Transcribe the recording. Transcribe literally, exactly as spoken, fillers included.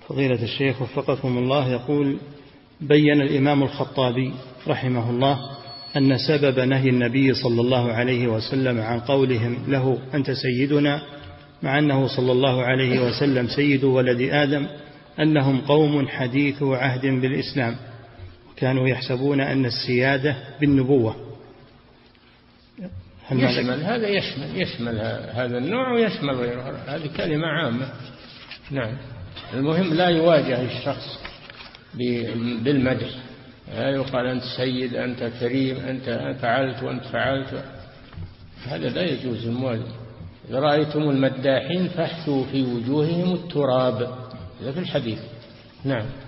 فضيلة الشيخ وفقكم الله، يقول: بين الإمام الخطابي رحمه الله أن سبب نهي النبي صلى الله عليه وسلم عن قولهم له أنت سيدنا، مع أنه صلى الله عليه وسلم سيد ولد آدم، أنهم قوم حديثو عهد بالإسلام، كانوا يحسبون أن السيادة بالنبوة. يشمل هذا يشمل يشمل هذا النوع ويشمل غيره، هذه كلمة عامة. نعم، المهم لا يواجه الشخص بالمدح، لا يقال أنت سيد، أنت كريم، أنت فعلت وأنت فعلت، هذا لا يجوز المواجهة. إذا رأيتم المداحين فاحثوا في وجوههم التراب، هذا في الحديث. نعم.